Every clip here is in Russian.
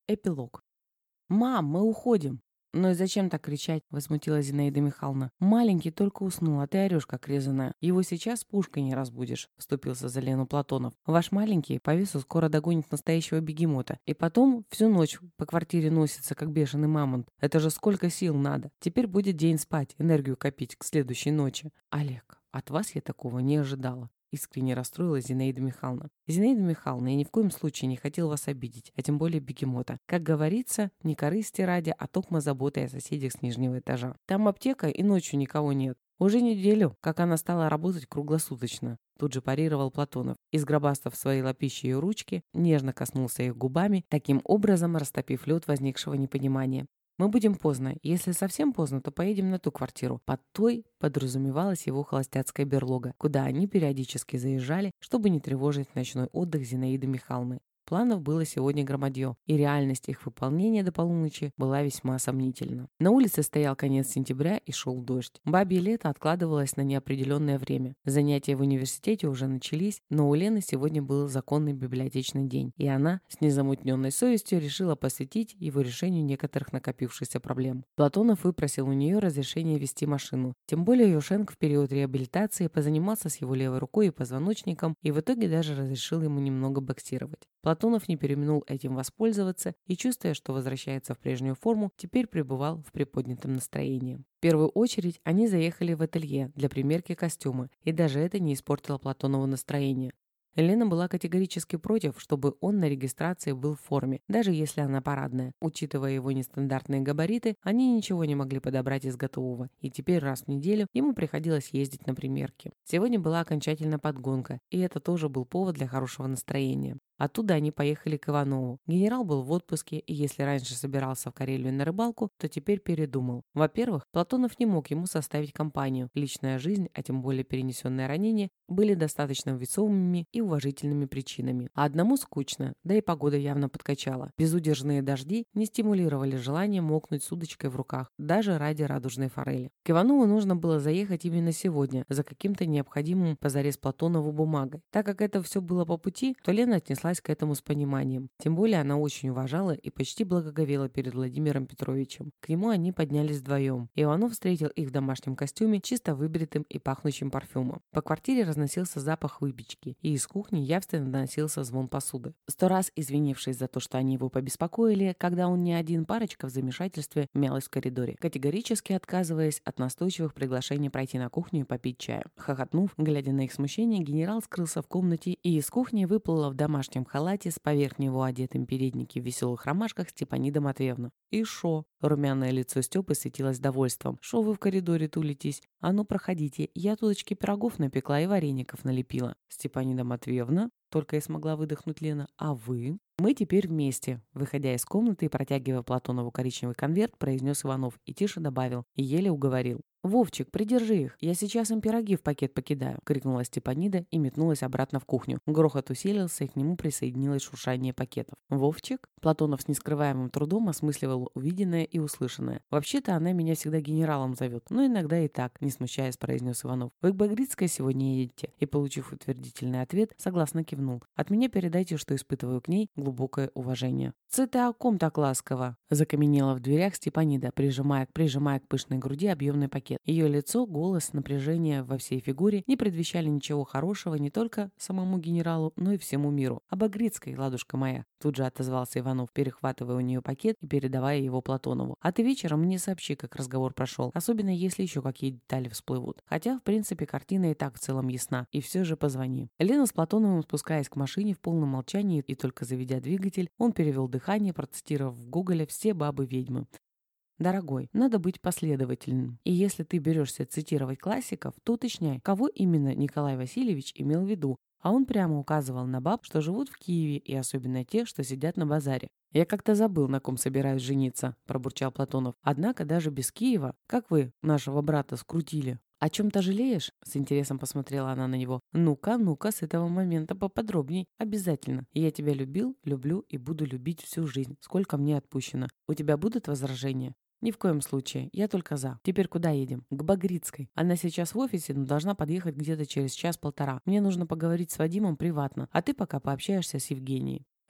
Эпилог. «Мам, мы уходим!» «Ну и зачем так кричать?» — возмутилась Зинаида Михайловна. «Маленький только уснул, а ты орешь, как резаная. Его сейчас пушкой не разбудишь», — вступился за Лену Платонов. «Ваш маленький по весу скоро догонит настоящего бегемота. И потом всю ночь по квартире носится, как бешеный мамонт. Это же сколько сил надо. Теперь будет день спать, энергию копить к следующей ночи». «Олег, от вас я такого не ожидала». Искренне расстроилась Зинаида Михайловна. «Зинаида Михайловна, я ни в коем случае не хотел вас обидеть, а тем более бегемота. Как говорится, не корысти ради, а токмо заботой о соседях с нижнего этажа. Там аптека, и ночью никого нет. Уже неделю, как она стала работать круглосуточно». Тут же парировал Платонов. Изгробастав свои лапищи и ручки, нежно коснулся их губами, таким образом растопив лед возникшего непонимания. «Мы будем поздно. Если совсем поздно, то поедем на ту квартиру». Под той подразумевалась его холостяцкая берлога, куда они периодически заезжали, чтобы не тревожить ночной отдых Зинаиды Михайловны. Планов было сегодня громадье, и реальность их выполнения до полуночи была весьма сомнительна. На улице стоял конец сентября и шел дождь. Бабье лето откладывалось на неопределенное время. Занятия в университете уже начались, но у Лены сегодня был законный библиотечный день, и она с незамутненной совестью решила посвятить его решению некоторых накопившихся проблем. Платонов выпросил у нее разрешение вести машину. Тем более Юшенко в период реабилитации позанимался с его левой рукой и позвоночником, и в итоге даже разрешил ему немного боксировать. Платонов не переминул этим воспользоваться и, чувствуя, что возвращается в прежнюю форму, теперь пребывал в приподнятом настроении. В первую очередь они заехали в ателье для примерки костюма, и даже это не испортило Платонову настроение. Лена была категорически против, чтобы он на регистрации был в форме, даже если она парадная. Учитывая его нестандартные габариты, они ничего не могли подобрать из готового, и теперь раз в неделю ему приходилось ездить на примерки. Сегодня была окончательная подгонка, и это тоже был повод для хорошего настроения. Оттуда они поехали к Иванову. Генерал был в отпуске, и если раньше собирался в Карелию на рыбалку, то теперь передумал. Во-первых, Платонов не мог ему составить компанию. Личная жизнь, а тем более перенесенное ранение, были достаточно весомыми и уважительными причинами. А одному скучно, да и погода явно подкачала. Безудержные дожди не стимулировали желание мокнуть с удочкой в руках, даже ради радужной форели. К Иванову нужно было заехать именно сегодня, за каким-то необходимым позарез Платонову бумагой. Так как это все было по пути, то Лена отнеслась к этому с пониманием. Тем более она очень уважала и почти благоговела перед Владимиром Петровичем. К нему они поднялись вдвоем. Иванов встретил их в домашнем костюме, чисто выбритым и пахнущим парфюмом. По квартире разносился запах выпечки, и из кухни явственно доносился звон посуды. 100 раз извинившись за то, что они его побеспокоили, когда он не один, парочка в замешательстве мялась в коридоре, категорически отказываясь от настойчивых приглашений пройти на кухню и попить чаю. Хохотнув, глядя на их смущение, генерал скрылся в комнате, и из кухни выплыла в домашнем халате с поверх него одетым переднике в веселых ромашках Степанида Матвеевна. «И шо?» Румяное лицо Степы светилось довольством. «Шо вы в коридоре тулитесь? А ну проходите, я тудочки пирогов напекла и вареников налепила». «Степанида Матвеевна?» Только и смогла выдохнуть Лена. «А вы?» «Мы теперь вместе», — выходя из комнаты и протягивая Платонову коричневый конверт, произнес Иванов и тише добавил, и еле уговорил. «Вовчик, придержи их, я сейчас им пироги в пакет покидаю», — крикнула Степанида и метнулась обратно в кухню. Грохот усилился, и к нему присоединилось шуршание пакетов. «Вовчик?» Платонов с нескрываемым трудом осмысливал увиденное и услышанное. «Вообще-то она меня всегда генералом зовет, но иногда и так», — не смущаясь, произнес Иванов. «Вы к Багрицкой сегодня едете?» И, получив утвердительный ответ, согласно кивнул. «От меня передайте, что испытываю к ней глубокое уважение». «Це ты о ком так ласково?» — закаменела в дверях Степанида, прижимая к пышной груди объемный пакет. Ее лицо, голос, напряжение во всей фигуре не предвещали ничего хорошего не только самому генералу, но и всему миру. «О Багрицкой, ладушка моя», — тут же отозвался Иванов, перехватывая у нее пакет и передавая его Платонову. «А ты вечером мне сообщи, как разговор прошел, особенно если еще какие детали всплывут. Хотя, в принципе, картина и так в целом ясна, и все же позвони». Лена с Платоновым, спускаясь к машине в полном молчании и только заведя двигатель, он перевел дыхание, процитировав в Гоголе «Все бабы-ведьмы». «Дорогой, надо быть последовательным. И если ты берешься цитировать классиков, то уточняй, кого именно Николай Васильевич имел в виду, а он прямо указывал на баб, что живут в Киеве, и особенно те, что сидят на базаре. «Я как-то забыл, на ком собираюсь жениться», – пробурчал Платонов. «Однако даже без Киева, как вы нашего брата скрутили?» «О чем-то жалеешь?» — с интересом посмотрела она на него. «Ну-ка, ну-ка, с этого момента поподробней. Обязательно. Я тебя любил, люблю и буду любить всю жизнь, сколько мне отпущено. У тебя будут возражения?» «Ни в коем случае. Я только за. Теперь куда едем?» «К Багрицкой. Она сейчас в офисе, но должна подъехать где-то через час-полтора. Мне нужно поговорить с Вадимом приватно, а ты пока пообщаешься с Евгенией».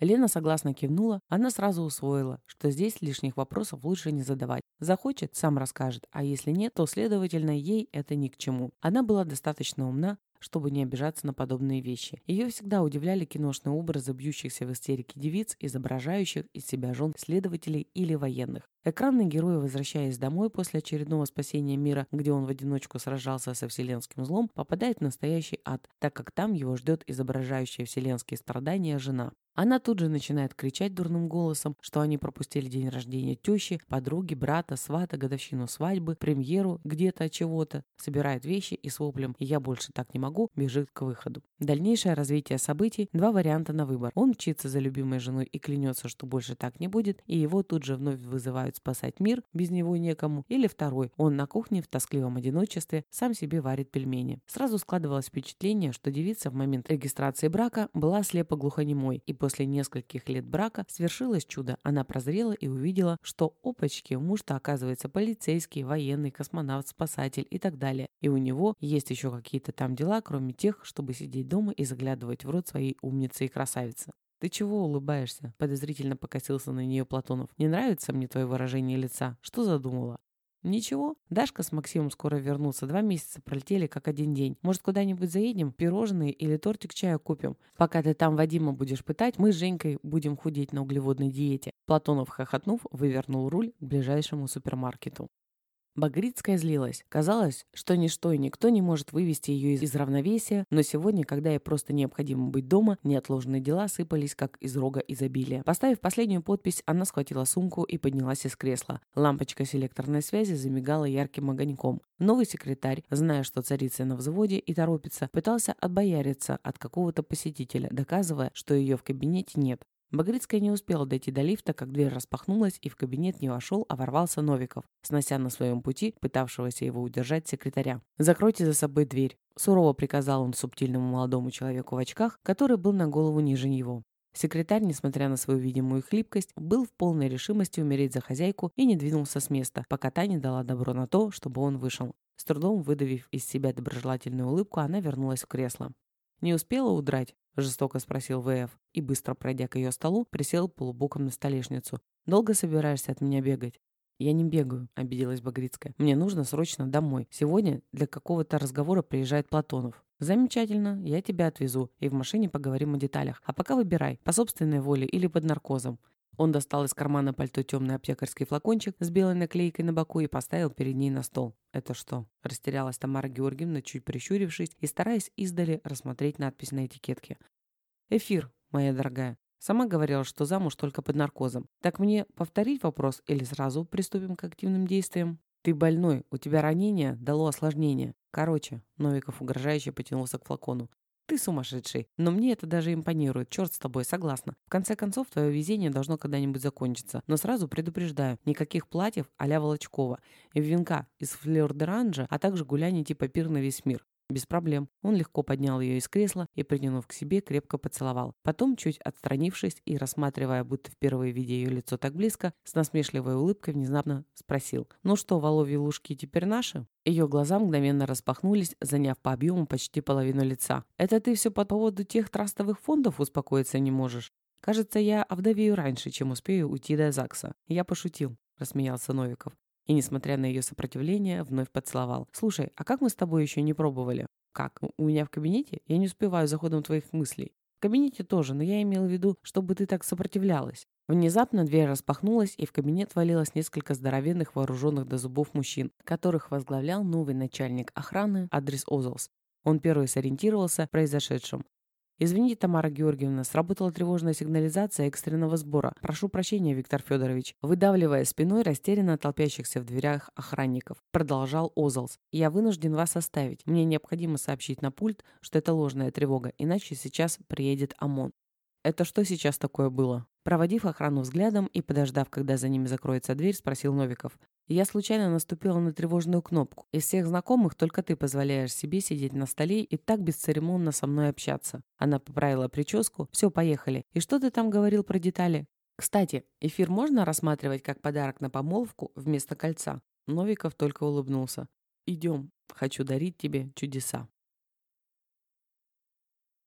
Лена согласно кивнула, она сразу усвоила, что здесь лишних вопросов лучше не задавать. Захочет, сам расскажет, а если нет, то, следовательно, ей это ни к чему. Она была достаточно умна, чтобы не обижаться на подобные вещи. Ее всегда удивляли киношные образы бьющихся в истерике девиц, изображающих из себя жен следователей или военных. Экранный герой, возвращаясь домой после очередного спасения мира, где он в одиночку сражался со вселенским злом, попадает в настоящий ад, так как там его ждет изображающая вселенские страдания жена. Она тут же начинает кричать дурным голосом, что они пропустили день рождения тещи, подруги, брата, свата, годовщину свадьбы, премьеру где-то чего-то, собирает вещи и с воплем «я больше так не могу» бежит к выходу. Дальнейшее развитие событий – два варианта на выбор. Он мчится за любимой женой и клянется, что больше так не будет, и его тут же вновь вызывают спасать мир, без него некому. Или второй – он на кухне в тоскливом одиночестве сам себе варит пельмени. Сразу складывалось впечатление, что девица в момент регистрации брака была слепо-глухонемой, и после нескольких лет брака свершилось чудо. Она прозрела и увидела, что опачки, муж-то оказывается полицейский, военный, космонавт, спасатель и так далее. И у него есть еще какие-то там дела, кроме тех, чтобы сидеть дома и заглядывать в рот своей умницы и красавицы. «Ты чего улыбаешься?» – подозрительно покосился на нее Платонов. «Не нравится мне твое выражение лица? Что задумала?» «Ничего. Дашка с Максимом скоро вернутся. 2 месяца пролетели, как один день. Может, куда-нибудь заедем? Пирожные или тортик чая купим? Пока ты там Вадима будешь пытать, мы с Женькой будем худеть на углеводной диете». Платонов, хохотнув, вывернул руль к ближайшему супермаркету. Багрицкая злилась. Казалось, что ничто и никто не может вывести ее из равновесия, но сегодня, когда ей просто необходимо быть дома, неотложные дела сыпались, как из рога изобилия. Поставив последнюю подпись, она схватила сумку и поднялась из кресла. Лампочка селекторной связи замигала ярким огоньком. Новый секретарь, зная, что царица на взводе и торопится, пытался отбояриться от какого-то посетителя, доказывая, что ее в кабинете нет. Багрицкая не успела дойти до лифта, как дверь распахнулась, и в кабинет не вошел, а ворвался Новиков, снося на своем пути пытавшегося его удержать секретаря. «Закройте за собой дверь», – сурово приказал он субтильному молодому человеку в очках, который был на голову ниже него. Секретарь, несмотря на свою видимую хлипкость, был в полной решимости умереть за хозяйку и не двинулся с места, пока та не дала добро на то, чтобы он вышел. С трудом выдавив из себя доброжелательную улыбку, она вернулась в кресло. «Не успела удрать?» – жестоко спросил ВФ и, быстро пройдя к ее столу, присел полубоком на столешницу. «Долго собираешься от меня бегать?» «Я не бегаю», – обиделась Багрицкая. «Мне нужно срочно домой. Сегодня для какого-то разговора приезжает Платонов». «Замечательно, я тебя отвезу, и в машине поговорим о деталях. А пока выбирай, по собственной воле или под наркозом». Он достал из кармана пальто темный аптекарский флакончик с белой наклейкой на боку и поставил перед ней на стол. «Это что?» – растерялась Тамара Георгиевна, чуть прищурившись и стараясь издали рассмотреть надпись на этикетке. «Эфир, моя дорогая. Сама говорила, что замуж только под наркозом. Так мне повторить вопрос или сразу приступим к активным действиям?» «Ты больной, у тебя ранение дало осложнение. Короче», – Новиков угрожающе потянулся к флакону. «Ты сумасшедший, но мне это даже импонирует, черт с тобой, согласна. В конце концов, твое везение должно когда-нибудь закончиться. Но сразу предупреждаю, никаких платьев а-ля Волочкова, венка из флёр-д'оранжа, а также гуляний типа пир на весь мир. Без проблем». Он легко поднял ее из кресла и, притянув к себе, крепко поцеловал. Потом, чуть отстранившись и рассматривая, будто впервые видя ее лицо так близко, с насмешливой улыбкой внезапно спросил: «Ну что, воловьи лужки теперь наши?» Ее глаза мгновенно распахнулись, заняв по объему почти половину лица. «Это ты все по поводу тех трастовых фондов успокоиться не можешь? Кажется, я овдовею раньше, чем успею уйти до ЗАГСа». «Я пошутил», — рассмеялся Новиков. И, несмотря на ее сопротивление, вновь поцеловал. «Слушай, а как мы с тобой еще не пробовали?» «Как? У меня в кабинете? Я не успеваю за ходом твоих мыслей». «В кабинете тоже, но я имел в виду, чтобы ты так сопротивлялась». Внезапно дверь распахнулась, и в кабинет валилось несколько здоровенных, вооруженных до зубов мужчин, которых возглавлял новый начальник охраны Адрес Озолс. Он первый сориентировался в произошедшем. «Извините, Тамара Георгиевна, сработала тревожная сигнализация экстренного сбора. Прошу прощения, Виктор Федорович», выдавливая спиной растерянно толпящихся в дверях охранников, продолжал Озолс. «Я вынужден вас оставить. Мне необходимо сообщить на пульт, что это ложная тревога, иначе сейчас приедет ОМОН». «Это что сейчас такое было?» Проводив охрану взглядом и подождав, когда за ними закроется дверь, спросил Новиков. «Я случайно наступила на тревожную кнопку. Из всех знакомых только ты позволяешь себе сидеть на столе и так бесцеремонно со мной общаться». Она поправила прическу. «Все, поехали. И что ты там говорил про детали?» «Кстати, эфир можно рассматривать как подарок на помолвку вместо кольца?» Новиков только улыбнулся. «Идем. Хочу дарить тебе чудеса».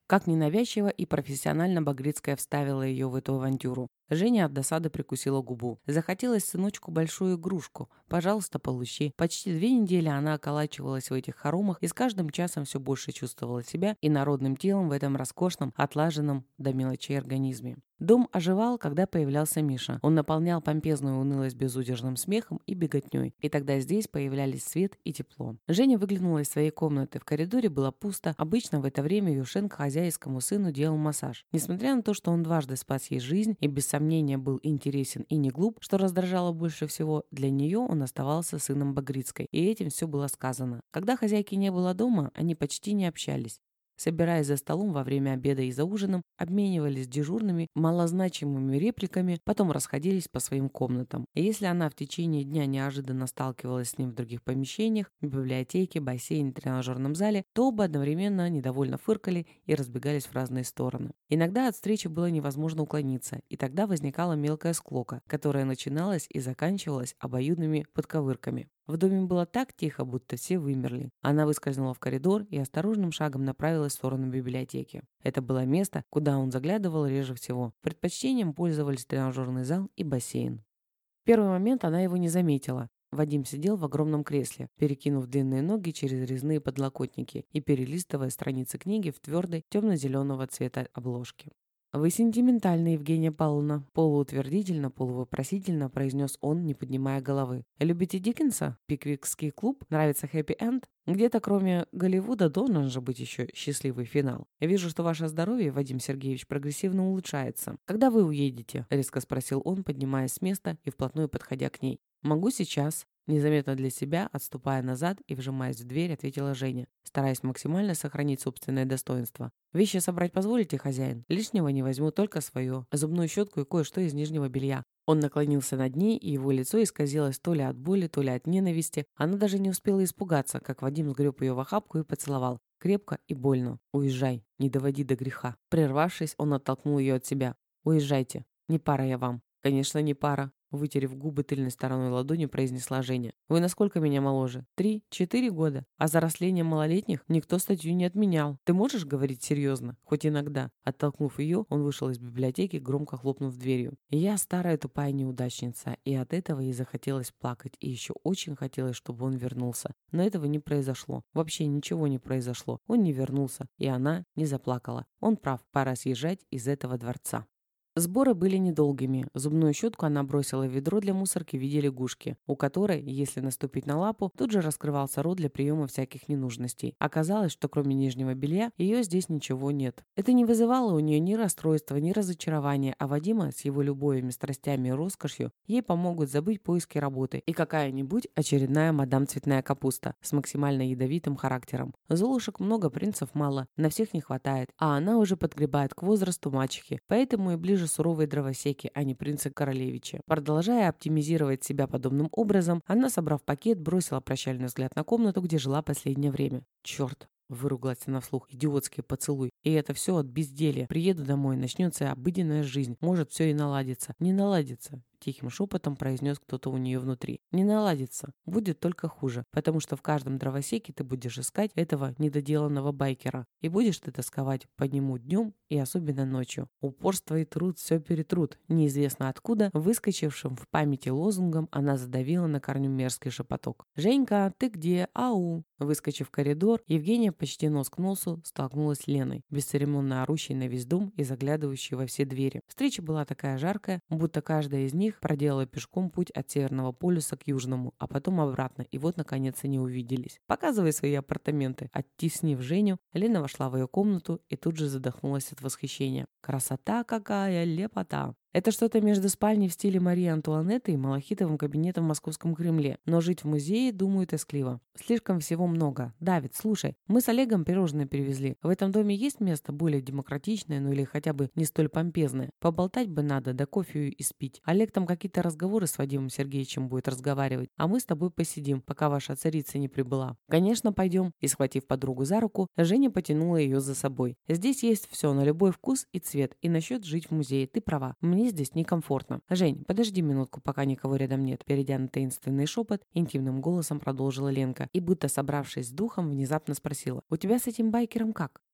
Как ненавязчиво и профессионально Багрицкая вставила ее в эту авантюру. Женя от досады прикусила губу. Захотелось сыночку большую игрушку. Пожалуйста, получи. Почти 2 недели она околачивалась в этих хоромах и с каждым часом все больше чувствовала себя инородным телом в этом роскошном, отлаженном до мелочей организме. Дом оживал, когда появлялся Миша. Он наполнял помпезную унылость безудержным смехом и беготней. И тогда здесь появлялись свет и тепло. Женя выглянула из своей комнаты. В коридоре было пусто. Обычно в это время Юшенко хозяйскому сыну делал массаж. Несмотря на то, что он дважды спас ей жизнь и без сомнения был интересен и не глуп, что раздражало больше всего, для нее он оставался сыном Багрицкой. И этим все было сказано. Когда хозяйки не было дома, они почти не общались. Собираясь за столом во время обеда и за ужином, обменивались дежурными, малозначимыми репликами, потом расходились по своим комнатам. И если она в течение дня неожиданно сталкивалась с ним в других помещениях, в библиотеке, бассейне, тренажерном зале, то оба одновременно недовольно фыркали и разбегались в разные стороны. Иногда от встречи было невозможно уклониться, и тогда возникала мелкая склока, которая начиналась и заканчивалась обоюдными подковырками. В доме было так тихо, будто все вымерли. Она выскользнула в коридор и осторожным шагом направилась в сторону библиотеки. Это было место, куда он заглядывал реже всего. Предпочтением пользовались тренажерный зал и бассейн. В первый момент она его не заметила. Вадим сидел в огромном кресле, перекинув длинные ноги через резные подлокотники и перелистывая страницы книги в твердой темно-зеленого цвета обложке. «Вы сентиментальны, Евгения Павловна», — полуутвердительно, полувопросительно произнес он, не поднимая головы. «Любите Диккенса? Пиквикский клуб? Нравится хэппи-энд? Где-то кроме Голливуда должен же быть еще счастливый финал. Я вижу, что ваше здоровье, Вадим Сергеевич, прогрессивно улучшается. Когда вы уедете?» — резко спросил он, поднимаясь с места и вплотную подходя к ней. «Могу сейчас». Незаметно для себя, отступая назад и вжимаясь в дверь, ответила Женя, стараясь максимально сохранить собственное достоинство. «Вещи собрать позволите, хозяин? Лишнего не возьму, только свое. Зубную щетку и кое-что из нижнего белья». Он наклонился над ней, и его лицо исказилось то ли от боли, то ли от ненависти. Она даже не успела испугаться, как Вадим сгреб ее в охапку и поцеловал. Крепко и больно. «Уезжай, не доводи до греха». Прервавшись, он оттолкнул ее от себя. «Уезжайте. Не пара я вам». «Конечно, не пара». Вытерев губы тыльной стороной ладони, произнесла Женя. «Вы насколько меня моложе? 3-4 года. А за растлением малолетних никто статью не отменял. Ты можешь говорить серьезно? Хоть иногда». Оттолкнув ее, он вышел из библиотеки, громко хлопнув дверью. И я старая тупая неудачница, и от этого ей захотелось плакать, и еще очень хотелось, чтобы он вернулся. Но этого не произошло. Вообще ничего не произошло. Он не вернулся, и она не заплакала. Он прав, пора съезжать из этого дворца. Сборы были недолгими. Зубную щетку она бросила в ведро для мусорки в виде лягушки, у которой, если наступить на лапу, тут же раскрывался рот для приема всяких ненужностей. Оказалось, что кроме нижнего белья, ее здесь ничего нет. Это не вызывало у нее ни расстройства, ни разочарования, а Вадима с его любовями, страстями и роскошью ей помогут забыть поиски работы и какая-нибудь очередная мадам цветная капуста с максимально ядовитым характером. Золушек много, принцев мало, на всех не хватает, а она уже подгребает к возрасту мачехи, поэтому и ближе суровые дровосеки, а не принцы-королевичи. Продолжая оптимизировать себя подобным образом, она, собрав пакет, бросила прощальный взгляд на комнату, где жила последнее время. «Черт!» — выругалась она вслух. «Идиотский поцелуй. И это все от безделья. Приеду домой, начнется обыденная жизнь. Может, все и наладится. Не наладится». Тихим шепотом произнес кто-то у нее внутри. «Не наладится. Будет только хуже. Потому что в каждом дровосеке ты будешь искать этого недоделанного байкера. И будешь ты тосковать по нему днем и особенно ночью. Упорство и труд все перетрут». Неизвестно откуда, выскочившим в памяти лозунгом, она задавила на корню мерзкий шепоток. «Женька, ты где? Ау!» Выскочив в коридор, Евгения почти нос к носу столкнулась с Леной, бесцеремонно орущей на весь дом и заглядывающей во все двери. Встреча была такая жаркая, будто каждая из них проделала пешком путь от Северного полюса к Южному, а потом обратно, и вот наконец они увиделись. «Показывай свои апартаменты». Оттеснив Женю, Лена вошла в ее комнату и тут же задохнулась от восхищения. «Красота какая, лепота!» Это что-то между спальней в стиле Марии Антуанетты и малахитовым кабинетом в Московском Кремле. Но жить в музее, думаю, тоскливо. Слишком всего много. Давид, слушай, мы с Олегом пирожные привезли. В этом доме есть место более демократичное, ну или хотя бы не столь помпезное? Поболтать бы надо, да кофе испить. Олег там какие-то разговоры с Вадимом Сергеевичем будет разговаривать, а мы с тобой посидим, пока ваша царица не прибыла. Конечно, пойдем. И, схватив подругу за руку, Женя потянула ее за собой. Здесь есть все на любой вкус и цвет. И насчет жить в музее, ты права. Мне здесь некомфортно. Жень, подожди минутку, пока никого рядом нет. Перейдя на таинственный шепот, интимным голосом продолжила Ленка и, будто собравшись с духом, внезапно спросила: «У тебя с этим байкером как?»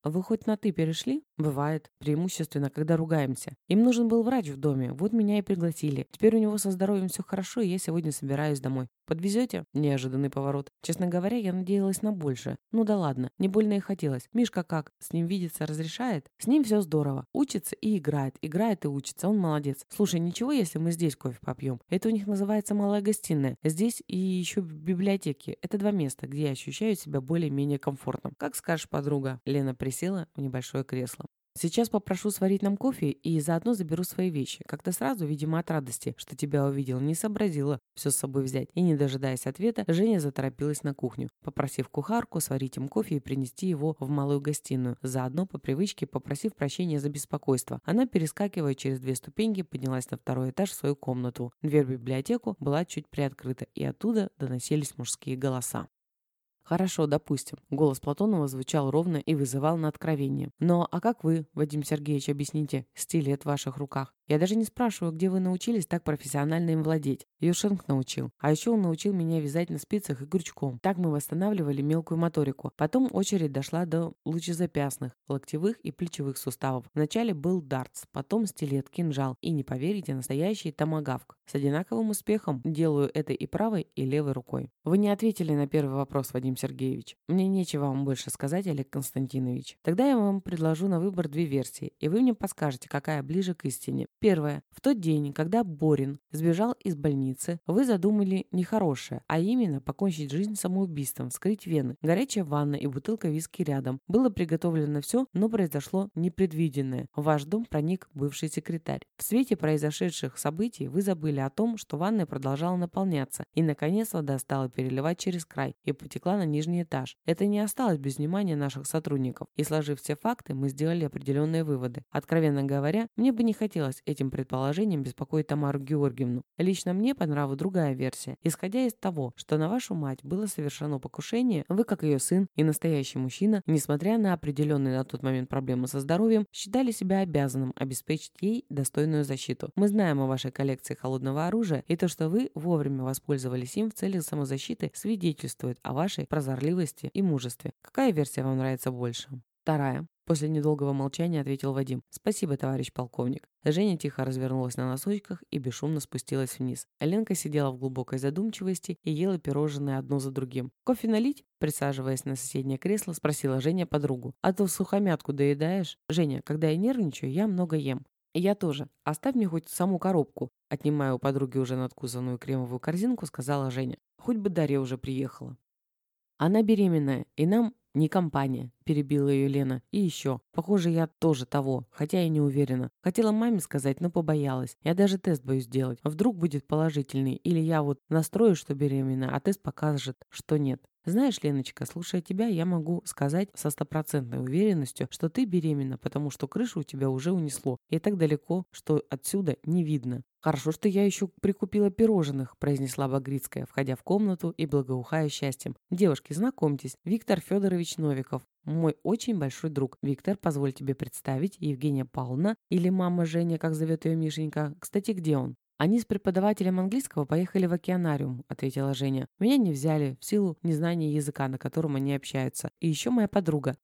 вы хоть на «ты» перешли? Бывает. Преимущественно, когда ругаемся. Им нужен был врач в доме, вот меня и пригласили. Теперь у него со здоровьем все хорошо, и я сегодня собираюсь домой. Подвезете? Неожиданный поворот. Честно говоря, я надеялась на большее. Ну да ладно, не больно и хотелось. Мишка как? С ним видеться разрешает? С ним все здорово. Учится и играет. Играет и учится. Он молодец. Слушай, ничего, если мы здесь кофе попьем? Это у них называется малая гостиная. Здесь и еще в библиотеке. Это 2 места, где я ощущаю себя более-менее комфортно. Как скажешь, подруга. Лена присела в небольшое кресло. Сейчас попрошу сварить нам кофе и заодно заберу свои вещи. Как-то сразу, видимо, от радости, что тебя увидел, не сообразила все с собой взять. И, не дожидаясь ответа, Женя заторопилась на кухню, попросив кухарку сварить им кофе и принести его в малую гостиную. Заодно, по привычке, попросив прощения за беспокойство. Она, перескакивая через 2 ступеньки, поднялась на 2-й этаж в свою комнату. Дверь в библиотеку была чуть приоткрыта, и оттуда доносились мужские голоса. «Хорошо, допустим». Голос Платонова звучал ровно и вызывал на откровение. «Но а как вы, Вадим Сергеевич, объясните стилет в ваших руках? Я даже не спрашиваю, где вы научились так профессионально им владеть. Юшенк научил. А еще он научил меня вязать на спицах и крючком. Так мы восстанавливали мелкую моторику. Потом очередь дошла до лучезапястных, локтевых и плечевых суставов. Вначале был дартс, потом стилет, кинжал и, не поверите, настоящий томагавк. С одинаковым успехом делаю это и правой, и левой рукой. Вы не ответили на первый вопрос, Вадим Сергеевич. Мне нечего вам больше сказать, Олег Константинович. Тогда я вам предложу на выбор 2 версии, и вы мне подскажете, какая ближе к истине. Первое. В тот день, когда Борин сбежал из больницы, вы задумали нехорошее, а именно покончить жизнь самоубийством, вскрыть вены. Горячая ванна и бутылка виски рядом. Было приготовлено все, но произошло непредвиденное. В ваш дом проник бывший секретарь. В свете произошедших событий вы забыли о том, что ванная продолжала наполняться, и, наконец, вода стала переливать через край и потекла на нижний этаж. Это не осталось без внимания наших сотрудников, и, сложив все факты, мы сделали определенные выводы. Откровенно говоря, мне бы не хотелось этим предположением беспокоить Тамару Георгиевну. Лично мне по нраву другая версия. Исходя из того, что на вашу мать было совершено покушение, вы, как ее сын и настоящий мужчина, несмотря на определенные на тот момент проблемы со здоровьем, считали себя обязанным обеспечить ей достойную защиту. Мы знаем о вашей коллекции холодного оружия, и то, что вы вовремя воспользовались им в целях самозащиты, свидетельствует о вашей прозорливости и мужестве. Какая версия вам нравится больше? Вторая. После недолгого молчания ответил Вадим. «Спасибо, товарищ полковник». Женя тихо развернулась на носочках и бесшумно спустилась вниз. Ленка сидела в глубокой задумчивости и ела пирожные одно за другим. «Кофе налить?» Присаживаясь на соседнее кресло, спросила Женя подругу. «А то всухомятку доедаешь?» «Женя, когда я нервничаю, я много ем». «Я тоже. Оставь мне хоть саму коробку», отнимая у подруги уже надкусанную кремовую корзинку, сказала Женя. «Хоть бы Дарья уже приехала». «Она беременная, и нам не компания», — перебила ее Лена. «И еще. Похоже, я тоже того, хотя и не уверена. Хотела маме сказать, но побоялась. Я даже тест боюсь делать. Вдруг будет положительный, или я вот настрою, что беременна, а тест покажет, что нет. Знаешь, Леночка, слушая тебя, я могу сказать со стопроцентной уверенностью, что ты беременна, потому что крышу у тебя уже унесло, и так далеко, что отсюда не видно». «Хорошо, что я еще прикупила пирожных», — произнесла Багрицкая, входя в комнату и благоухая счастьем. «Девушки, знакомьтесь, Виктор Федорович Новиков, мой очень большой друг. Виктор, позволь тебе представить, Евгения Павловна, или мама Женя, как зовет ее Мишенька. Кстати, где он?» «Они с преподавателем английского поехали в океанариум», — ответила Женя. «Меня не взяли в силу незнания языка, на котором они общаются. И еще моя подруга,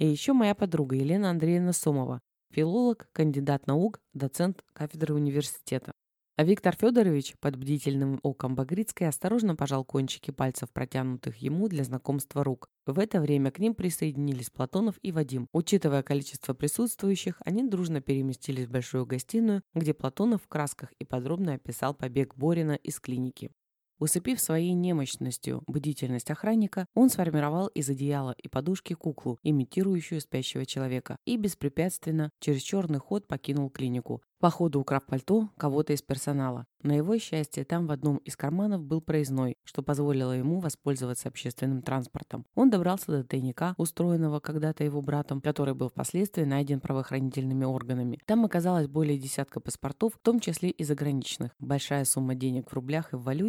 Елена Андреевна Сомова, филолог, кандидат наук, доцент кафедры университета». А Виктор Федорович под бдительным оком Багрицкой осторожно пожал кончики пальцев, протянутых ему для знакомства рук. В это время к ним присоединились Платонов и Вадим. Учитывая количество присутствующих, они дружно переместились в большую гостиную, где Платонов в красках и подробно описал побег Борина из клиники. Усыпив своей немощностью бдительность охранника, он сформировал из одеяла и подушки куклу, имитирующую спящего человека, и беспрепятственно через черный ход покинул клинику, по ходу украв пальто кого-то из персонала. На его счастье, там в одном из карманов был проездной, что позволило ему воспользоваться общественным транспортом. Он добрался до тайника, устроенного когда-то его братом, который был впоследствии найден правоохранительными органами. Там оказалось более десятка паспортов, в том числе и заграничных, большая сумма денег в рублях и в валюте, и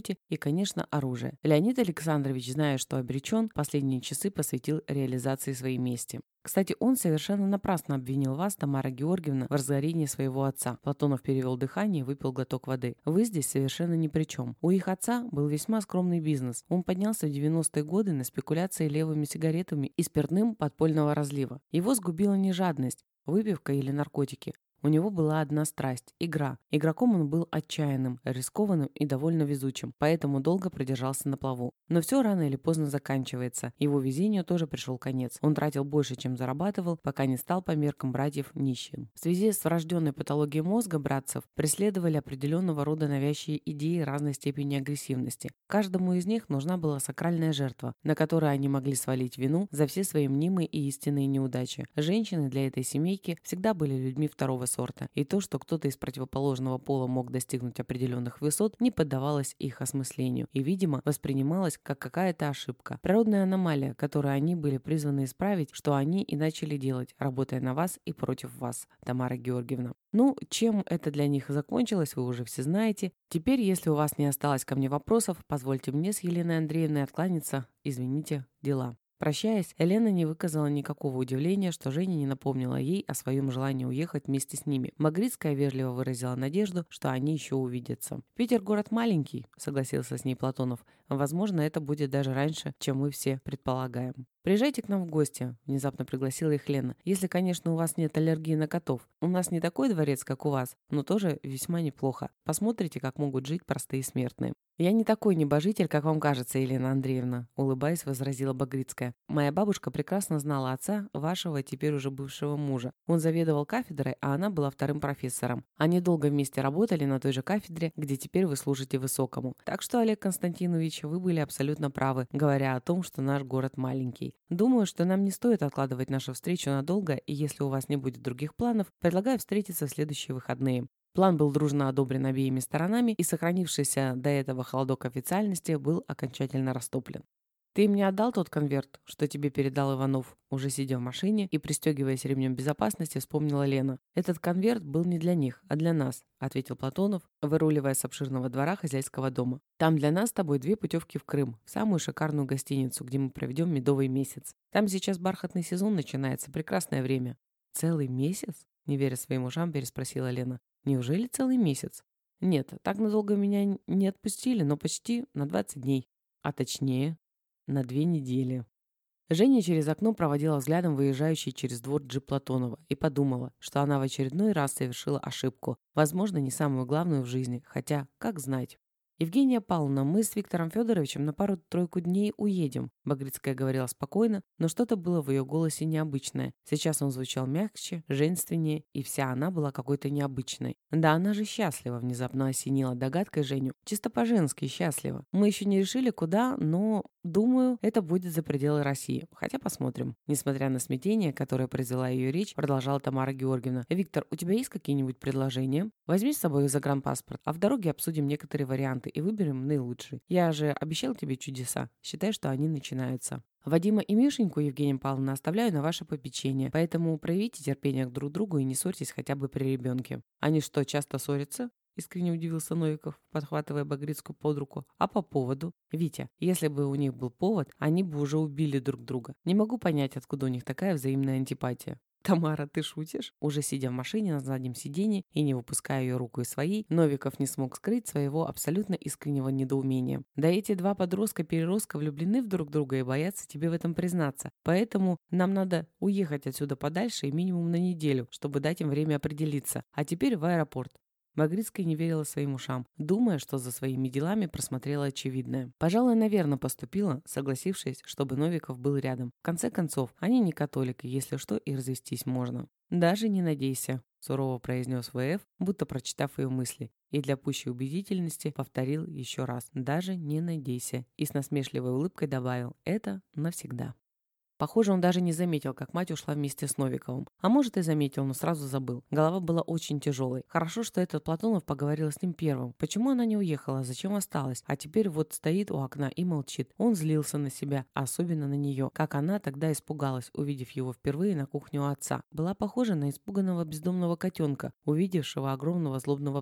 конечно, оружие. Леонид Александрович, зная, что обречен, последние часы посвятил реализации своей мести. Кстати, он совершенно напрасно обвинил вас, Тамара Георгиевна, в разорении своего отца. Платонов перевел дыхание и выпил глоток воды. Вы здесь совершенно ни при чем. У их отца был весьма скромный бизнес. Он поднялся в 90-е годы на спекуляции левыми сигаретами и спиртным подпольного разлива. Его сгубила не жадность, выпивка или наркотики. У него была одна страсть – игра. Игроком он был отчаянным, рискованным и довольно везучим, поэтому долго продержался на плаву. Но все рано или поздно заканчивается. Его везению тоже пришел конец. Он тратил больше, чем зарабатывал, пока не стал по меркам братьев нищим. В связи с врожденной патологией мозга братцев преследовали определенного рода навязчивые идеи разной степени агрессивности. Каждому из них нужна была сакральная жертва, на которой они могли свалить вину за все свои мнимые и истинные неудачи. Женщины для этой семейки всегда были людьми второго сорта, и то, что кто-то из противоположного пола мог достигнуть определенных высот, не поддавалось их осмыслению и, видимо, воспринималось как какая-то ошибка. Природная аномалия, которую они были призваны исправить, что они и начали делать, работая на вас и против вас, Тамара Георгиевна. Ну, чем это для них закончилось, вы уже все знаете. Теперь, если у вас не осталось ко мне вопросов, позвольте мне с Еленой Андреевной откланяться. Извините, дела. Прощаясь, Елена не выказала никакого удивления, что Женя не напомнила ей о своем желании уехать вместе с ними. Багрицкая вежливо выразила надежду, что они еще увидятся. «Питер город маленький», — согласился с ней Платонов. «Возможно, это будет даже раньше, чем мы все предполагаем». «Приезжайте к нам в гости», — внезапно пригласила их Лена. «Если, конечно, у вас нет аллергии на котов. У нас не такой дворец, как у вас, но тоже весьма неплохо. Посмотрите, как могут жить простые смертные». «Я не такой небожитель, как вам кажется, Елена Андреевна», — улыбаясь, возразила Багрицкая. «Моя бабушка прекрасно знала отца вашего, теперь уже бывшего мужа. Он заведовал кафедрой, а она была вторым профессором. Они долго вместе работали на той же кафедре, где теперь вы служите Высокому. Так что, Олег Константинович, вы были абсолютно правы, говоря о том, что наш город маленький. Думаю, что нам не стоит откладывать нашу встречу надолго, и если у вас не будет других планов, предлагаю встретиться в следующие выходные». План был дружно одобрен обеими сторонами, и сохранившийся до этого холодок официальности был окончательно растоплен. «Ты мне отдал тот конверт, что тебе передал Иванов?» Уже сидя в машине и пристегиваясь ремнем безопасности, вспомнила Лена. «Этот конверт был не для них, а для нас», — ответил Платонов, выруливая с обширного двора хозяйского дома. «Там для нас с тобой 2 путевки в Крым, в самую шикарную гостиницу, где мы проведем медовый месяц. Там сейчас бархатный сезон начинается, прекрасное время». «Целый месяц?» — не веря своим ушам, переспросила Лена. «Неужели целый месяц?» «Нет, так надолго меня не отпустили, но почти на 20 дней. А точнее, на 2 недели». Женя через окно проводила взглядом выезжающий через двор джип Платонова и подумала, что она в очередной раз совершила ошибку, возможно, не самую главную в жизни, хотя, как знать. «Евгения Павловна, мы с Виктором Федоровичем на пару-тройку дней уедем», — Багрицкая говорила спокойно, но что-то было в ее голосе необычное. Сейчас он звучал мягче, женственнее, и вся она была какой-то необычной. «Да она же счастлива», — внезапно осенила догадкой Женю. «Чисто по-женски счастлива. Мы еще не решили, куда, но, думаю, это будет за пределы России. Хотя посмотрим». Несмотря на смятение, которое произвела ее речь, продолжала Тамара Георгиевна. «Виктор, у тебя есть какие-нибудь предложения? Возьми с собой загранпаспорт, а в дороге обсудим некоторые варианты и выберем наилучший. Я же обещал тебе чудеса. Считай, что они начинаются. Вадима и Мишеньку, Евгения Павловна, оставляю на ваше попечение, поэтому проявите терпение друг к другу и не ссорьтесь хотя бы при ребенке». «Они что, часто ссорятся?» — искренне удивился Новиков, подхватывая Багрицкую под руку. «А по поводу? Витя, если бы у них был повод, они бы уже убили друг друга. Не могу понять, откуда у них такая взаимная антипатия». «Тамара, ты шутишь?» Уже сидя в машине на заднем сиденье и не выпуская ее руку из своей, Новиков не смог скрыть своего абсолютно искреннего недоумения. «Да эти 2 подростка-переростка влюблены в друг друга и боятся тебе в этом признаться. Поэтому нам надо уехать отсюда подальше и минимум на неделю, чтобы дать им время определиться. А теперь в аэропорт». Багрицкая не верила своим ушам, думая, что за своими делами просмотрела очевидное. Пожалуй, наверное, поступила, согласившись, чтобы Новиков был рядом. В конце концов, они не католики, если что, и развестись можно. «Даже не надейся», — сурово произнес ВФ, будто прочитав ее мысли, и для пущей убедительности повторил еще раз: «Даже не надейся», и с насмешливой улыбкой добавил: «Это навсегда». Похоже, он даже не заметил, как мать ушла вместе с Новиковым. А может, и заметил, но сразу забыл. Голова была очень тяжелой. Хорошо, что этот Платонов поговорил с ним первым. Почему она не уехала? Зачем осталась? А теперь вот стоит у окна и молчит. Он злился на себя, а особенно на нее. Как она тогда испугалась, увидев его впервые на кухне у отца. Была похожа на испуганного бездомного котенка, увидевшего огромного злобного пса.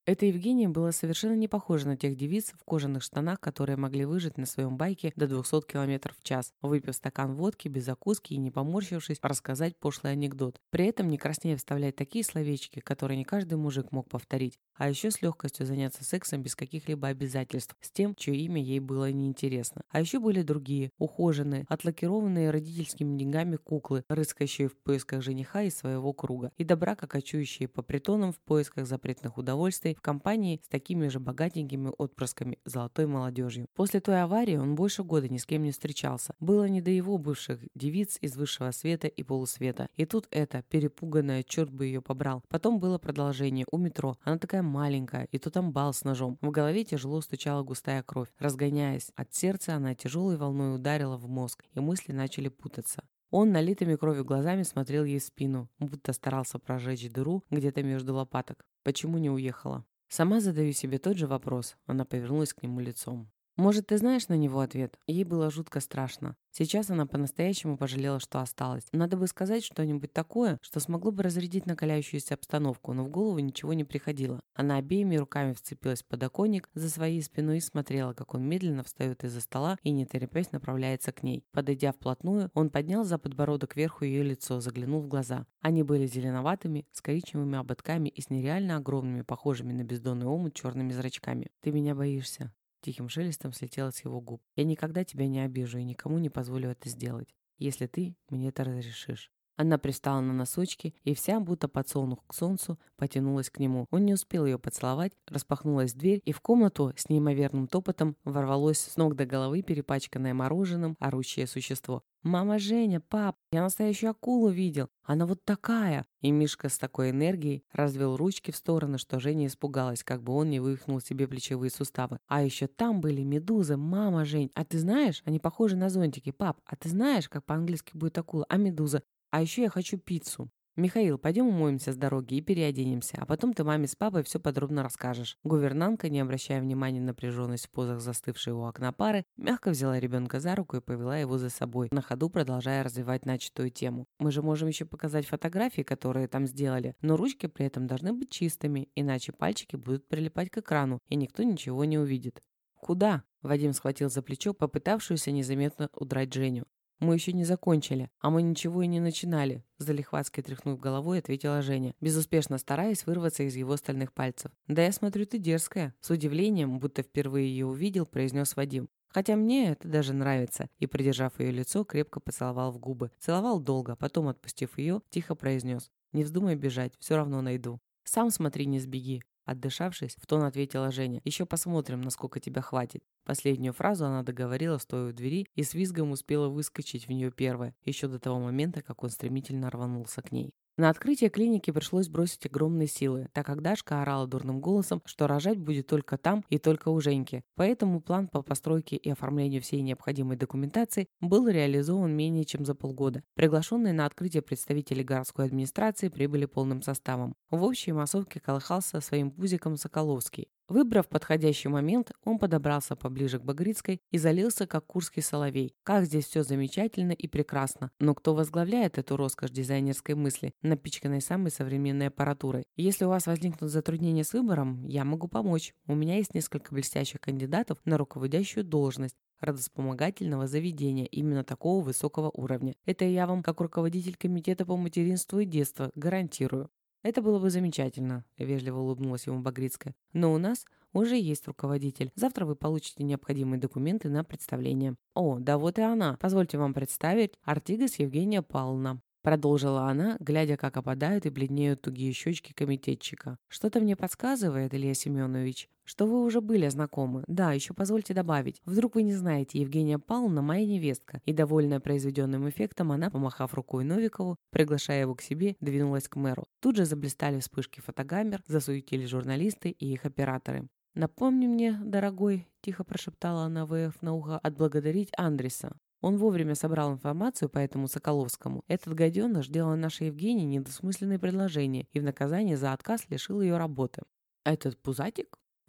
Эта Евгения была совершенно не похожа на тех девиц в кожаных штанах, которые могли выжить на своем байке до 200 км в час, выпив стакан водки без закуски и не поморщившись, рассказать пошлый анекдот. При этом не краснея вставлять такие словечки, которые не каждый мужик мог повторить, а еще с легкостью заняться сексом без каких-либо обязательств, с тем, чье имя ей было неинтересно. А еще были другие, ухоженные, отлакированные родительскими деньгами куклы, рыскающие в поисках жениха из своего круга, и до брака кочующие по притонам в поисках запретных удовольствий в компании с такими же богатенькими отпрысками, золотой молодежью. После той аварии он больше года ни с кем не встречался. Было не до его бывших девиц из высшего света и полусвета. И тут эта, перепуганная, черт бы ее побрал. Потом было продолжение у метро. Она такая маленькая, и тут амбал с ножом. В голове тяжело стучала густая кровь. Разгоняясь от сердца, она тяжелой волной ударила в мозг, и мысли начали путаться. Он налитыми кровью глазами смотрел ей в спину, будто старался прожечь дыру где-то между лопаток. Почему не уехала? Сама задаю себе тот же вопрос. Она повернулась к нему лицом. Может, ты знаешь на него ответ? Ей было жутко страшно. Сейчас она по-настоящему пожалела, что осталась. Надо бы сказать что-нибудь такое, что смогло бы разрядить накаляющуюся обстановку, но в голову ничего не приходило. Она обеими руками вцепилась в подоконник за своей спиной и смотрела, как он медленно встает из-за стола и, не торопясь, направляется к ней. Подойдя вплотную, он поднял за подбородок кверху ее лицо, заглянул в глаза. Они были зеленоватыми, с коричневыми ободками и с нереально огромными, похожими на бездонный омут, черными зрачками. «Ты меня боишься?» Тихим шелестом слетело с его губ. «Я никогда тебя не обижу и никому не позволю это сделать, если ты мне это разрешишь». Она пристала на носочки и вся, будто подсолнух к солнцу, потянулась к нему. Он не успел ее поцеловать, распахнулась дверь, и в комнату с неимоверным топотом ворвалось с ног до головы перепачканное мороженым орущее существо. «Мама Женя, пап, я настоящую акулу видел, она вот такая!» И Мишка с такой энергией развел ручки в стороны, что Женя испугалась, как бы он не вывихнул себе плечевые суставы. «А еще там были медузы, мама Жень, а ты знаешь, они похожи на зонтики, пап, а ты знаешь, как по-английски будет акула, а медуза? А еще я хочу пиццу. Михаил, пойдем умоемся с дороги и переоденемся, а потом ты маме с папой все подробно расскажешь». Гувернантка, не обращая внимания на напряженность в позах застывшей у окна пары, мягко взяла ребенка за руку и повела его за собой, на ходу продолжая развивать начатую тему. «Мы же можем еще показать фотографии, которые там сделали, но ручки при этом должны быть чистыми, иначе пальчики будут прилипать к экрану, и никто ничего не увидит». «Куда?» – Вадим схватил за плечо попытавшуюся незаметно удрать Женю. «Мы еще не закончили, а мы ничего и не начинали», – залихватски тряхнув головой, ответила Женя, безуспешно стараясь вырваться из его стальных пальцев. «Да я смотрю, ты дерзкая», – с удивлением, будто впервые ее увидел, произнес Вадим. «Хотя мне это даже нравится», и, придержав ее лицо, крепко поцеловал в губы. Целовал долго, потом, отпустив ее, тихо произнес: «Не вздумай бежать, все равно найду. Сам смотри, не сбеги». Отдышавшись, в тон ответила Женя: «Еще посмотрим, насколько тебя хватит». Последнюю фразу она договорила, стоя у двери, и с визгом успела выскочить в нее первая, еще до того момента, как он стремительно рванулся к ней. На открытие клиники пришлось бросить огромные силы, так как Дашка орала дурным голосом, что рожать будет только там и только у Женьки. Поэтому план по постройке и оформлению всей необходимой документации был реализован менее чем за полгода. Приглашенные на открытие представители городской администрации прибыли полным составом. В общей массовке колыхался своим пузиком Соколовский. Выбрав подходящий момент, он подобрался поближе к Багрицкой и залился, как курский соловей. Как здесь все замечательно и прекрасно. Но кто возглавляет эту роскошь дизайнерской мысли, напичканной самой современной аппаратурой? Если у вас возникнут затруднения с выбором, я могу помочь. У меня есть несколько блестящих кандидатов на руководящую должность родовспомогательного заведения именно такого высокого уровня. Это я вам, как руководитель комитета по материнству и детству, гарантирую. «Это было бы замечательно», – вежливо улыбнулась ему Багрицкая. «Но у нас уже есть руководитель. Завтра вы получите необходимые документы на представление». «О, да вот и она. Позвольте вам представить, Артигас Евгения Павловна». Продолжила она, глядя, как опадают и бледнеют тугие щечки комитетчика. «Что-то мне подсказывает, Илья Семенович, что вы уже были знакомы. Да, еще позвольте добавить. Вдруг вы не знаете, Евгения Павловна моя невестка». И, довольная произведенным эффектом, она, помахав рукой Новикову, приглашая его к себе, двинулась к мэру. Тут же заблистали вспышки фотогамер, засуетились журналисты и их операторы. «Напомни мне, дорогой», – тихо прошептала она ВФ на ухо, – «отблагодарить Андреса. Он вовремя собрал информацию по этому Соколовскому. Этот гаденыш делал нашей Евгении недосмысленные предложения и в наказание за отказ лишил ее работы». «Этот пузатик?»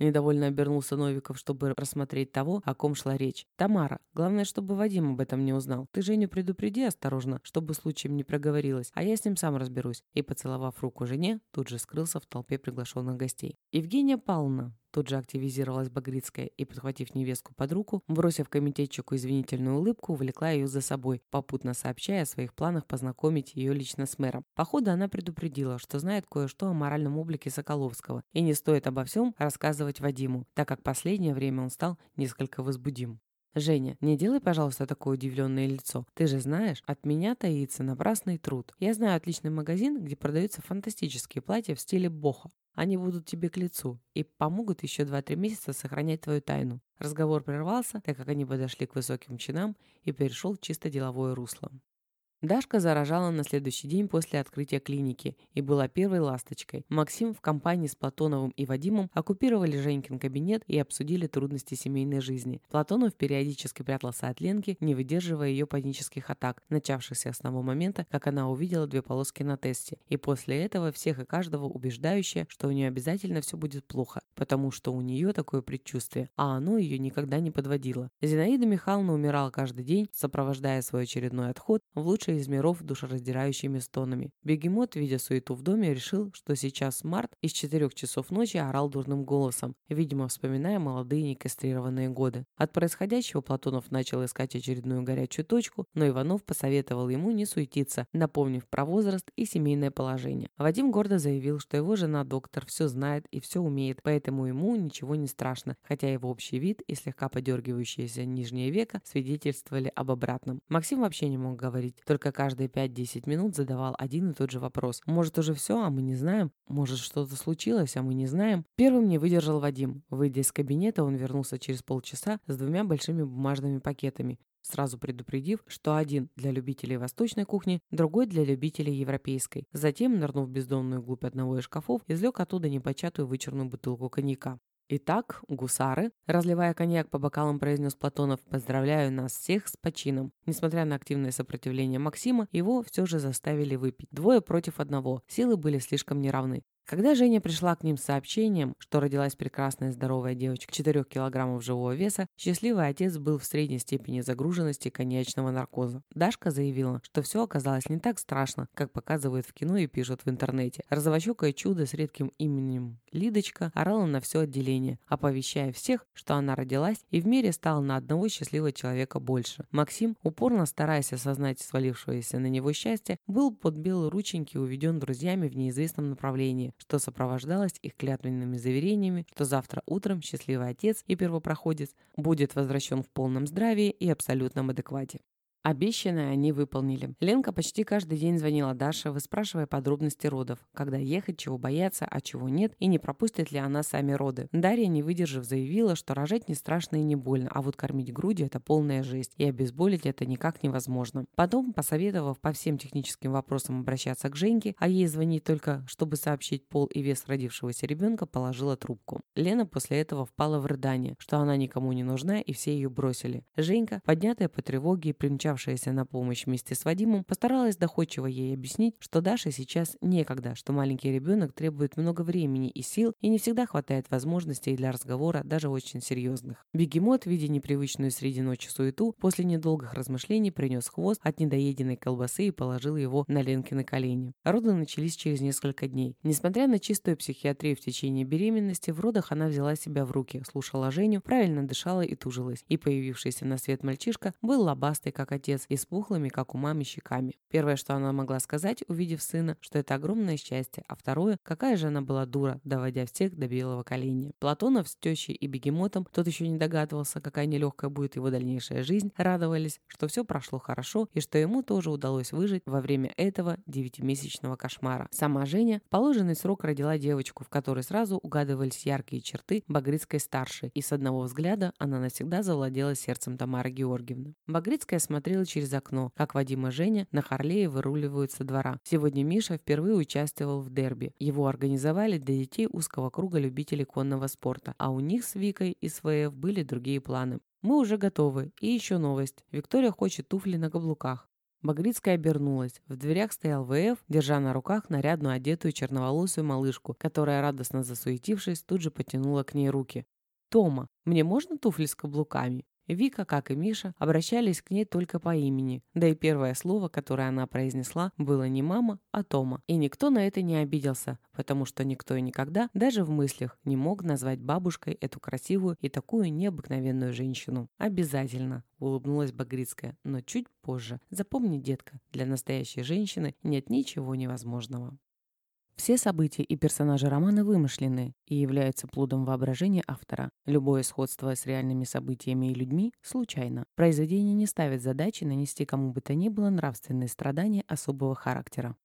Недовольно обернулся Новиков, чтобы рассмотреть того, о ком шла речь. «Тамара, главное, чтобы Вадим об этом не узнал. Ты Женю предупреди осторожно, чтобы случаем не проговорилась, а я с ним сам разберусь». И, поцеловав руку жене, тут же скрылся в толпе приглашенных гостей. Евгения Павловна. Тут же активизировалась Багрицкая и, подхватив невестку под руку, бросив комитетчику извинительную улыбку, увлекла ее за собой, попутно сообщая о своих планах познакомить ее лично с мэром. Походу, она предупредила, что знает кое-что о моральном облике Соколовского, и не стоит обо всем рассказывать Вадиму, так как последнее время он стал несколько возбудим. «Женя, не делай, пожалуйста, такое удивленное лицо. Ты же знаешь, от меня таится напрасный труд. Я знаю отличный магазин, где продаются фантастические платья в стиле бохо. Они будут тебе к лицу и помогут еще 2-3 месяца сохранять твою тайну». Разговор прервался, так как они подошли к высоким чинам и перешел в чисто деловое русло. Дашка заражала на следующий день после открытия клиники и была первой ласточкой. Максим в компании с Платоновым и Вадимом оккупировали Женькин кабинет и обсудили трудности семейной жизни. Платонов периодически прятался от Ленки, не выдерживая ее панических атак, начавшихся с того момента, как она увидела 2 полоски на тесте, и после этого всех и каждого убеждающая, что у нее обязательно все будет плохо, потому что у нее такое предчувствие, а оно ее никогда не подводило. Зинаида Михайловна умирала каждый день, сопровождая свой очередной отход в лучший из миров душераздирающими стонами. Бегемот, видя суету в доме, решил, что сейчас Март из 4 часов ночи орал дурным голосом, видимо, вспоминая молодые некастрированные годы. От происходящего Платонов начал искать очередную горячую точку, но Иванов посоветовал ему не суетиться, напомнив про возраст и семейное положение. Вадим гордо заявил, что его жена доктор все знает и все умеет, поэтому ему ничего не страшно, хотя его общий вид и слегка подергивающееся нижнее веко свидетельствовали об обратном. Максим вообще не мог говорить, только каждые 5-10 минут задавал один и тот же вопрос. Может, уже все, а мы не знаем? Может, что-то случилось, а мы не знаем? Первым не выдержал Вадим. Выйдя из кабинета, он вернулся через полчаса с 2 большими бумажными пакетами, сразу предупредив, что один для любителей восточной кухни, другой для любителей европейской. Затем, нырнув в бездонную глубь одного из шкафов, извлек оттуда непочатую вычурную бутылку коньяка. «Итак, гусары», — разливая коньяк по бокалам, произнес Платонов, «поздравляю нас всех с почином». Несмотря на активное сопротивление Максима, его все же заставили выпить. 2 против 1. Силы были слишком неравны. Когда Женя пришла к ним с сообщением, что родилась прекрасная здоровая девочка 4 килограммов живого веса, счастливый отец был в средней степени загруженности коньячного наркоза. Дашка заявила, что все оказалось не так страшно, как показывают в кино и пишут в интернете. Розовощекое чудо с редким именем Лидочка орала на все отделение, оповещая всех, что она родилась и в мире стало на одного счастливого человека больше. Максим, упорно стараясь осознать свалившееся на него счастье, был под белые рученьки уведен друзьями в неизвестном направлении, что сопровождалось их клятвенными заверениями, что завтра утром счастливый отец и первопроходец будет возвращен в полном здравии и абсолютном адеквате. Обещанное они выполнили. Ленка почти каждый день звонила Даше, выспрашивая подробности родов, когда ехать, чего бояться, а чего нет, и не пропустит ли она сами роды. Дарья, не выдержав, заявила, что рожать не страшно и не больно, а вот кормить грудью – это полная жесть, и обезболить это никак невозможно. Потом, посоветовав по всем техническим вопросам обращаться к Женьке, а ей звонить только, чтобы сообщить пол и вес родившегося ребенка, положила трубку. Лена после этого впала в рыдание, что она никому не нужна и все ее бросили. Женька, поднятая по тревоге и примчавшаяся на помощь вместе с Вадимом, постаралась доходчиво ей объяснить, что Даше сейчас некогда, что маленький ребенок требует много времени и сил, и не всегда хватает возможностей для разговора, даже очень серьезных. Бегемот, видя непривычную среди ночи суету, после недолгих размышлений принес хвост от недоеденной колбасы и положил его на Ленкины колени. Роды начались через несколько дней. Несмотря на чистую психиатрию в течение беременности, в родах она взяла себя в руки, слушала Женю, правильно дышала и тужилась, и появившийся на свет мальчишка был лобастый, как отец, и с пухлыми, как у мамы, щеками. Первое, что она могла сказать, увидев сына, что это огромное счастье, а второе, какая же она была дура, доводя всех до белого коленя. Платонов с тещей и бегемотом, тот еще не догадывался, какая нелегкая будет его дальнейшая жизнь, радовались, что все прошло хорошо и что ему тоже удалось выжить во время этого 9-месячного кошмара. Сама Женя в положенный срок родила девочку, в которой сразу угадывались яркие черты Багрицкой-старшей, и с одного взгляда она навсегда завладела сердцем Тамары Георгиевны. Багрицкая смотрела через окно, как Вадим и Женя на Харлее выруливают со двора. Сегодня Миша впервые участвовал в дерби. Его организовали для детей узкого круга любителей конного спорта, а у них с Викой и СВФ были другие планы. «Мы уже готовы. И еще новость. Виктория хочет туфли на каблуках». Багрицкая обернулась. В дверях стоял ВФ, держа на руках нарядную одетую черноволосую малышку, которая, радостно засуетившись, тут же потянула к ней руки. «Тома, мне можно туфли с каблуками?» Вика, как и Миша, обращались к ней только по имени, да и первое слово, которое она произнесла, было не «мама», а «Тома». И никто на это не обиделся, потому что никто и никогда, даже в мыслях, не мог назвать бабушкой эту красивую и такую необыкновенную женщину. «Обязательно», — улыбнулась Багрицкая, — «но чуть позже. Запомни, детка, для настоящей женщины нет ничего невозможного». Все события и персонажи романа вымышлены и являются плодом воображения автора. Любое сходство с реальными событиями и людьми случайно. Произведение не ставит задачи нанести кому бы то ни было нравственные страдания особого характера.